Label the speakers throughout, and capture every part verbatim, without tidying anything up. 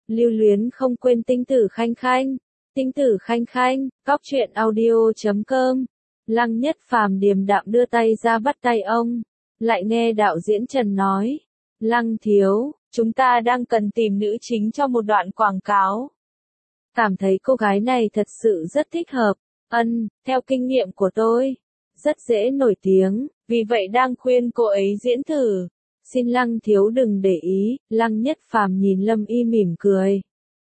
Speaker 1: Lưu luyến không quên tinh tử khanh khanh. Tinh tử khanh khanh, cóc truyện audio chấm com. Lăng Nhất Phàm điềm đạm đưa tay ra bắt tay ông. Lại nghe đạo diễn Trần nói. Lăng thiếu, chúng ta đang cần tìm nữ chính cho một đoạn quảng cáo. Cảm thấy cô gái này thật sự rất thích hợp. Ân, theo kinh nghiệm của tôi, rất dễ nổi tiếng, vì vậy đang khuyên cô ấy diễn thử. Xin Lăng thiếu đừng để ý, Lăng Nhất Phàm nhìn Lâm Y mỉm cười.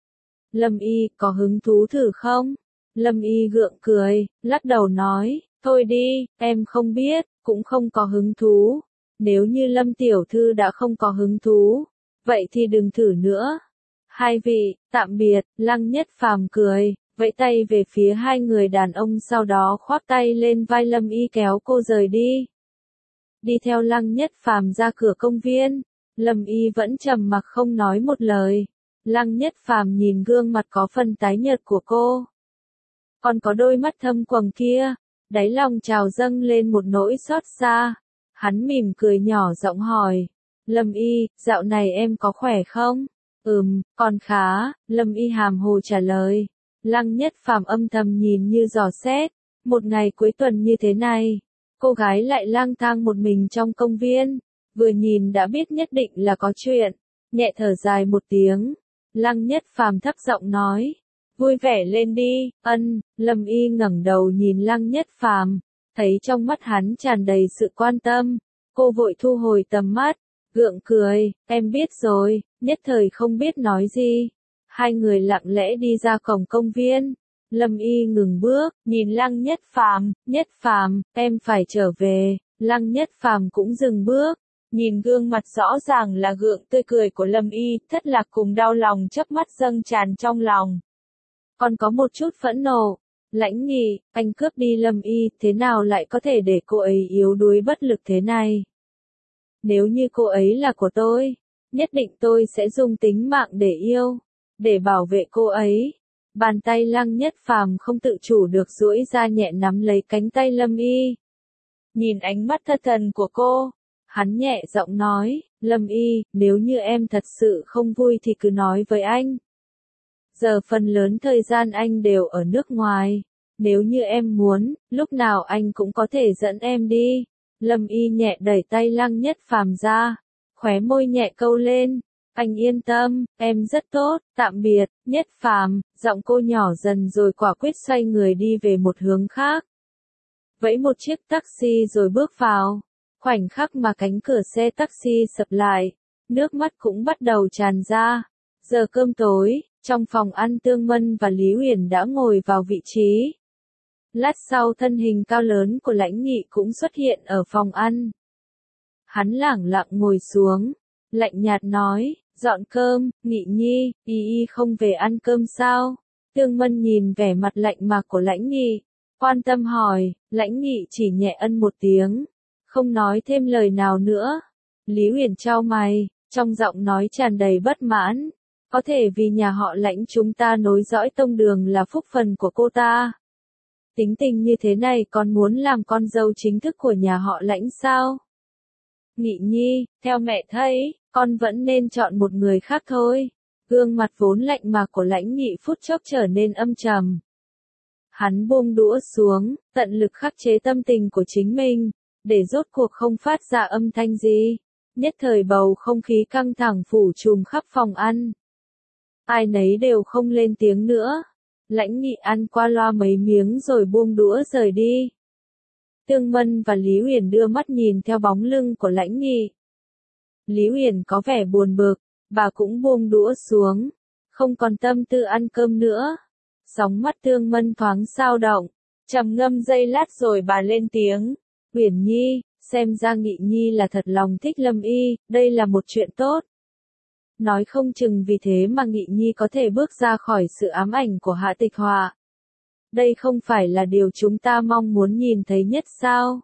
Speaker 1: Lâm Y, có hứng thú thử không? Lâm Y gượng cười, lắc đầu nói, thôi đi, em không biết, cũng không có hứng thú. Nếu như Lâm tiểu thư đã không có hứng thú, vậy thì đừng thử nữa. Hai vị, tạm biệt, Lăng Nhất Phàm cười, vẫy tay về phía hai người đàn ông, sau đó khoác tay lên vai Lâm Y kéo cô rời đi. Đi theo Lăng Nhất Phàm ra cửa công viên, Lâm Y vẫn trầm mặc không nói một lời. Lăng Nhất Phàm nhìn gương mặt có phần tái nhợt của cô, còn có đôi mắt thâm quầng kia, đáy lòng trào dâng lên một nỗi xót xa. Hắn mỉm cười nhỏ giọng hỏi, Lâm Y, dạo này em có khỏe không? Ừm, còn khá, Lâm Y hàm hồ trả lời. Lăng Nhất Phàm âm thầm nhìn như dò xét, một ngày cuối tuần như thế này, cô gái lại lang thang một mình trong công viên, vừa nhìn đã biết nhất định là có chuyện. Nhẹ thở dài một tiếng, Lăng Nhất Phàm thấp giọng nói, vui vẻ lên đi. Ân, Lâm Y ngẩng đầu nhìn Lăng Nhất Phàm, thấy trong mắt hắn tràn đầy sự quan tâm, cô vội thu hồi tầm mắt, gượng cười, em biết rồi, nhất thời không biết nói gì. Hai người lặng lẽ đi ra cổng công viên. Lâm Y ngừng bước, nhìn Lăng Nhất Phàm, Nhất Phàm, em phải trở về. Lăng Nhất Phàm cũng dừng bước, nhìn gương mặt rõ ràng là gượng tươi cười của Lâm Y, thất lạc cùng đau lòng chớp mắt dâng tràn trong lòng. Còn có một chút phẫn nộ. Lãnh Nghị, anh cướp đi Lâm Y, thế nào lại có thể để cô ấy yếu đuối bất lực thế này? Nếu như cô ấy là của tôi, nhất định tôi sẽ dùng tính mạng để yêu, để bảo vệ cô ấy. Bàn tay Lăng Nhất Phàm không tự chủ được duỗi ra nhẹ nắm lấy cánh tay Lâm Y. Nhìn ánh mắt thất thần của cô, hắn nhẹ giọng nói, Lâm Y, nếu như em thật sự không vui thì cứ nói với anh. Giờ phần lớn thời gian anh đều ở nước ngoài, nếu như em muốn, lúc nào anh cũng có thể dẫn em đi. Lâm Y nhẹ đẩy tay Lăng Nhất Phàm ra, khóe môi nhẹ câu lên, anh yên tâm, em rất tốt, tạm biệt. Nhất Phàm, giọng cô nhỏ dần rồi quả quyết xoay người đi về một hướng khác. Vẫy một chiếc taxi rồi bước vào, khoảnh khắc mà cánh cửa xe taxi sập lại, nước mắt cũng bắt đầu tràn ra. Giờ cơm tối, trong phòng ăn Tương Mân và Lý Uyển đã ngồi vào vị trí. Lát sau thân hình cao lớn của Lãnh Nghị cũng xuất hiện ở phòng ăn. Hắn lẳng lặng ngồi xuống, lạnh nhạt nói, dọn cơm. Nghị Nhi, y y không về ăn cơm sao? Tương Mân nhìn vẻ mặt lạnh mạc của Lãnh Nghị, quan tâm hỏi. Lãnh Nghị chỉ nhẹ ân một tiếng, không nói thêm lời nào nữa. Lý Uyển chau mày, trong giọng nói tràn đầy bất mãn. Có thể vì nhà họ Lãnh chúng ta nối dõi tông đường là phúc phần của cô ta. Tính tình như thế này còn muốn làm con dâu chính thức của nhà họ Lãnh sao? Nghị Nhi, theo mẹ thấy, con vẫn nên chọn một người khác thôi. Gương mặt vốn lạnh mạc của Lãnh Nghị phút chốc trở nên âm trầm. Hắn buông đũa xuống, tận lực khắc chế tâm tình của chính mình, để rốt cuộc không phát ra âm thanh gì. Nhất thời bầu không khí căng thẳng phủ trùm khắp phòng ăn. Ai nấy đều không lên tiếng nữa. Lãnh Nghị ăn qua loa mấy miếng rồi buông đũa rời đi. Tương Mân và Lý Uyển đưa mắt nhìn theo bóng lưng của Lãnh Nghị. Lý Uyển có vẻ buồn bực, bà cũng buông đũa xuống, không còn tâm tư ăn cơm nữa. Sóng mắt Tương Mân thoáng xao động, trầm ngâm giây lát rồi bà lên tiếng, Uyển Nhi, xem ra Nghị Nhi là thật lòng thích Lâm Y, đây là một chuyện tốt. Nói không chừng vì thế mà Nghị Nhi có thể bước ra khỏi sự ám ảnh của Hạ Tịch Họa. Đây không phải là điều chúng ta mong muốn nhìn thấy nhất sao?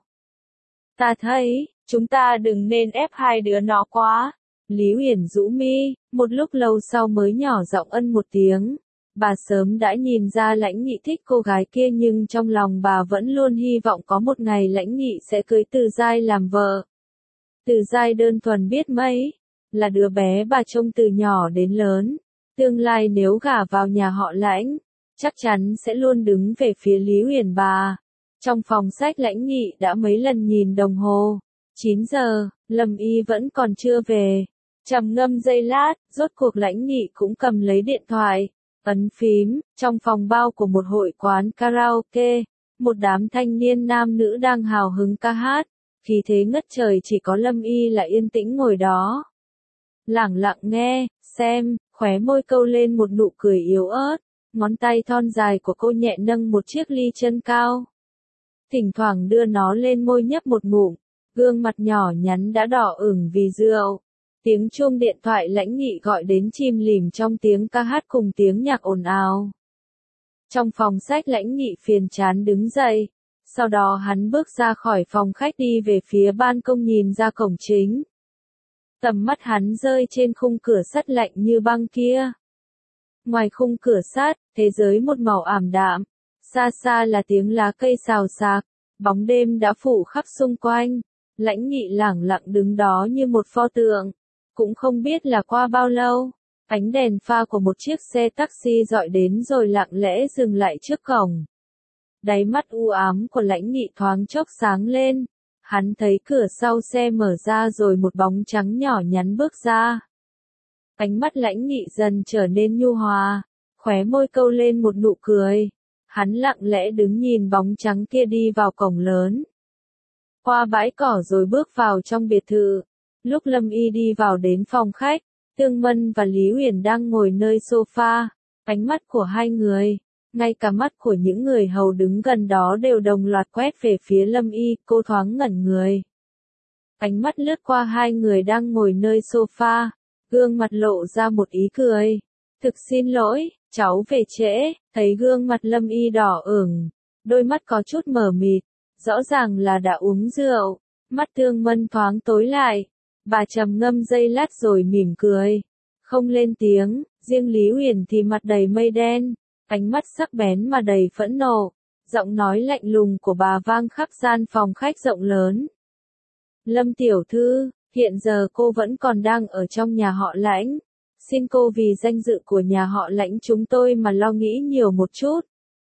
Speaker 1: Ta thấy, chúng ta đừng nên ép hai đứa nó quá. Lý Uyển rũ mi, một lúc lâu sau mới nhỏ giọng ân một tiếng. Bà sớm đã nhìn ra Lãnh Nghị thích cô gái kia, nhưng trong lòng bà vẫn luôn hy vọng có một ngày Lãnh Nghị sẽ cưới Từ Giai làm vợ. Từ Giai đơn thuần biết mấy, là đứa bé bà trông từ nhỏ đến lớn. Tương lai nếu gả vào nhà họ Lãnh, chắc chắn sẽ luôn đứng về phía Lý Uyển bà. Trong phòng sách Lãnh Nghị đã mấy lần nhìn đồng hồ. chín giờ, Lâm Y vẫn còn chưa về. Trầm ngâm giây lát, rốt cuộc Lãnh Nghị cũng cầm lấy điện thoại, ấn phím. Trong phòng bao của một hội quán karaoke, một đám thanh niên nam nữ đang hào hứng ca hát, khí thế ngất trời, chỉ có Lâm Y là yên tĩnh ngồi đó. Lẳng lặng nghe, xem, khóe môi câu lên một nụ cười yếu ớt, ngón tay thon dài của cô nhẹ nâng một chiếc ly chân cao. Thỉnh thoảng đưa nó lên môi nhấp một ngụm, gương mặt nhỏ nhắn đã đỏ ửng vì rượu. Tiếng chuông điện thoại Lãnh Nghị gọi đến chim lìm trong tiếng ca hát cùng tiếng nhạc ồn ào. Trong phòng sách Lãnh Nghị phiền chán đứng dậy, sau đó hắn bước ra khỏi phòng khách đi về phía ban công nhìn ra cổng chính. Tầm mắt hắn rơi trên khung cửa sắt lạnh như băng kia. Ngoài khung cửa sắt, thế giới một màu ảm đạm, xa xa là tiếng lá cây xào xạc, bóng đêm đã phủ khắp xung quanh. Lãnh Nghị lẳng lặng đứng đó như một pho tượng, cũng không biết là qua bao lâu, ánh đèn pha của một chiếc xe taxi dọi đến rồi lặng lẽ dừng lại trước cổng. Đáy mắt u ám của Lãnh Nghị thoáng chốc sáng lên, hắn thấy cửa sau xe mở ra rồi một bóng trắng nhỏ nhắn bước ra. Ánh mắt Lãnh Nghị dần trở nên nhu hòa, khóe môi câu lên một nụ cười. Hắn lặng lẽ đứng nhìn bóng trắng kia đi vào cổng lớn, qua bãi cỏ rồi bước vào trong biệt thự. Lúc Lâm Y đi vào đến phòng khách, Tương Mân và Lý Uyển đang ngồi nơi sofa. Ánh mắt của hai người, ngay cả mắt của những người hầu đứng gần đó đều đồng loạt quét về phía Lâm Y. Cô thoáng ngẩn người. Ánh mắt lướt qua hai người đang ngồi nơi sofa, gương mặt lộ ra một ý cười. Thực xin lỗi, cháu về trễ. Thấy gương mặt Lâm Y đỏ ửng, đôi mắt có chút mờ mịt, rõ ràng là đã uống rượu. Mắt Tương Mân thoáng tối lại, bà trầm ngâm giây lát rồi mỉm cười, không lên tiếng. Riêng Lý Uyển thì mặt đầy mây đen, ánh mắt sắc bén mà đầy phẫn nộ, giọng nói lạnh lùng của bà vang khắp gian phòng khách rộng lớn. Lâm tiểu thư, hiện giờ cô vẫn còn đang ở trong nhà họ Lãnh. Xin cô vì danh dự của nhà họ Lãnh chúng tôi mà lo nghĩ nhiều một chút.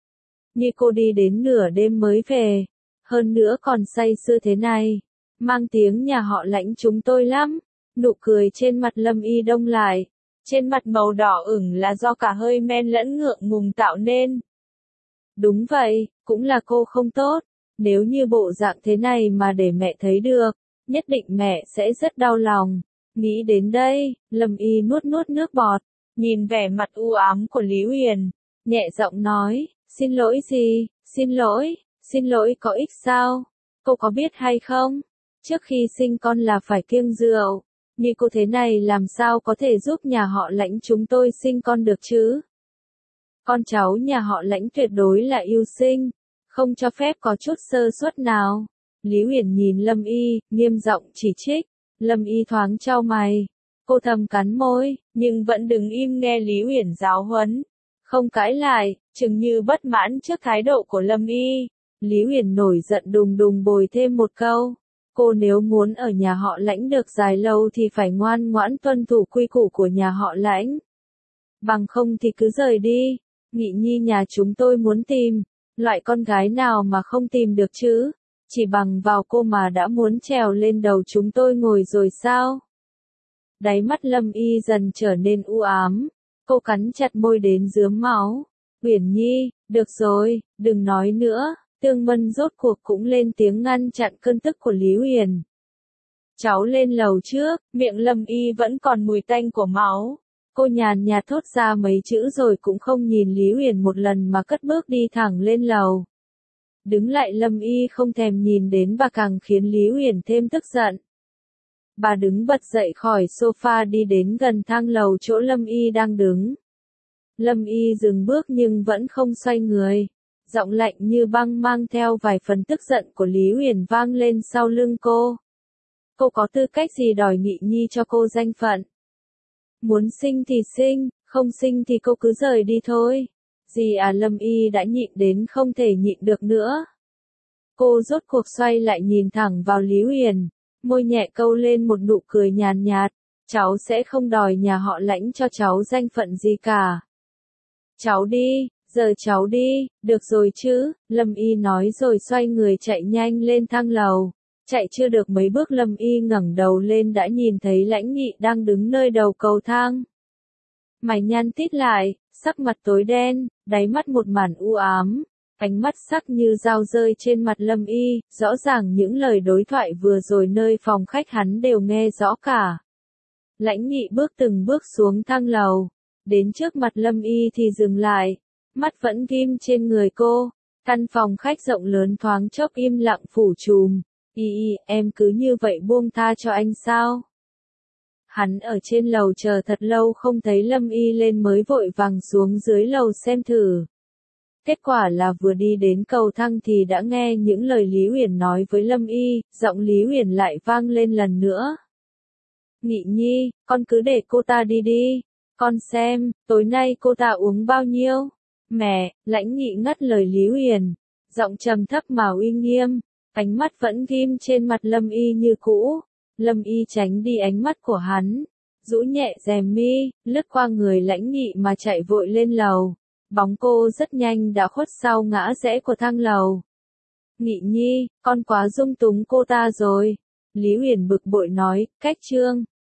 Speaker 1: Như cô đi đến nửa đêm mới về, hơn nữa còn say sưa thế này, mang tiếng nhà họ Lãnh chúng tôi lắm. Nụ cười trên mặt Lâm Y đông lại, trên mặt màu đỏ ửng là do cả hơi men lẫn ngượng ngùng tạo nên. Đúng vậy, cũng là cô không tốt, nếu như bộ dạng thế này mà để mẹ thấy được, nhất định mẹ sẽ rất đau lòng. Nghĩ đến đây, Lâm Y nuốt nuốt nước bọt, nhìn vẻ mặt u ám của Lý Uyển, nhẹ giọng nói, xin lỗi gì, xin lỗi, xin lỗi có ích sao? Cô có biết hay không? Trước khi sinh con là phải kiêng rượu, như cô thế này làm sao có thể giúp nhà họ Lãnh chúng tôi sinh con được chứ? Con cháu nhà họ Lãnh tuyệt đối là yêu sinh, không cho phép có chút sơ suất nào. Lý Uyển nhìn Lâm Y, nghiêm giọng chỉ trích. Lâm Y thoáng chau mày, cô thầm cắn môi, nhưng vẫn đứng im nghe Lý Uyển giáo huấn, không cãi lại, chừng như bất mãn trước thái độ của Lâm Y. Lý Uyển nổi giận đùng đùng bồi thêm một câu, cô nếu muốn ở nhà họ Lãnh được dài lâu thì phải ngoan ngoãn tuân thủ quy củ của nhà họ Lãnh. Bằng không thì cứ rời đi. Nghị nhi nhà chúng tôi muốn tìm, loại con gái nào mà không tìm được chứ? Chỉ bằng vào cô mà đã muốn trèo lên đầu chúng tôi ngồi rồi sao? Đáy mắt Lâm Y dần trở nên u ám, cô cắn chặt môi đến rướm máu. Uyển Nhi, được rồi, đừng nói nữa. Tương Mân rốt cuộc cũng lên tiếng ngăn chặn cơn tức của Lý Uyển. Cháu lên lầu trước. Miệng Lâm Y vẫn còn mùi tanh của máu. Cô nhàn nhạt thốt ra mấy chữ rồi cũng không nhìn Lý Uyển một lần mà cất bước đi thẳng lên lầu. Đứng lại Lâm Y không thèm nhìn đến bà càng khiến Lý Uyển thêm tức giận. Bà đứng bật dậy khỏi sofa đi đến gần thang lầu chỗ Lâm Y đang đứng. Lâm Y dừng bước nhưng vẫn không xoay người. Giọng lạnh như băng mang theo vài phần tức giận của Lý Uyển vang lên sau lưng cô. Cô có tư cách gì đòi Nghị Nhi cho cô danh phận? Muốn sinh thì sinh, không sinh thì cô cứ rời đi thôi. Gì à? Lâm Y đã nhịn đến không thể nhịn được nữa. Cô rốt cuộc xoay lại nhìn thẳng vào Lý Uyển, môi nhẹ câu lên một nụ cười nhàn nhạt. cháu sẽ không đòi nhà họ Lãnh cho cháu danh phận gì cả. Cháu đi, giờ cháu đi, được rồi chứ, Lâm Y nói rồi xoay người chạy nhanh lên thang lầu. Chạy chưa được mấy bước Lâm Y ngẩng đầu lên đã nhìn thấy Lãnh Nghị đang đứng nơi đầu cầu thang. Mày nhăn tít lại, sắc mặt tối đen, đáy mắt một màn u ám, ánh mắt sắc như dao rơi trên mặt Lâm Y, rõ ràng những lời đối thoại vừa rồi nơi phòng khách hắn đều nghe rõ cả. Lãnh Nghị bước từng bước xuống thang lầu, đến trước mặt Lâm Y thì dừng lại, mắt vẫn ghim trên người cô. Căn phòng khách rộng lớn thoáng chốc im lặng phủ trùm. Y y, em cứ như vậy buông tha cho anh sao? Hắn ở trên lầu chờ thật lâu không thấy Lâm Y lên mới vội vàng xuống dưới lầu xem thử. Kết quả là vừa đi đến cầu thang thì đã nghe những lời Lý Uyển nói với Lâm Y, giọng Lý Uyển lại vang lên lần nữa. Nghị Nhi, con cứ để cô ta đi đi, con xem, tối nay cô ta uống bao nhiêu? Mẹ, Lãnh Nghị ngắt lời Lý Uyển, giọng trầm thấp mà uy nghiêm, ánh mắt vẫn ghim trên mặt Lâm Y như cũ. Lâm Y tránh đi ánh mắt của hắn, rũ nhẹ rèm mi, lướt qua người Lãnh Nghị mà chạy vội lên lầu. Bóng cô rất nhanh đã khuất sau ngã rẽ của thang lầu. Nghị Nhi, con quá dung túng cô ta rồi. Lý Uyển bực bội nói, cách trương.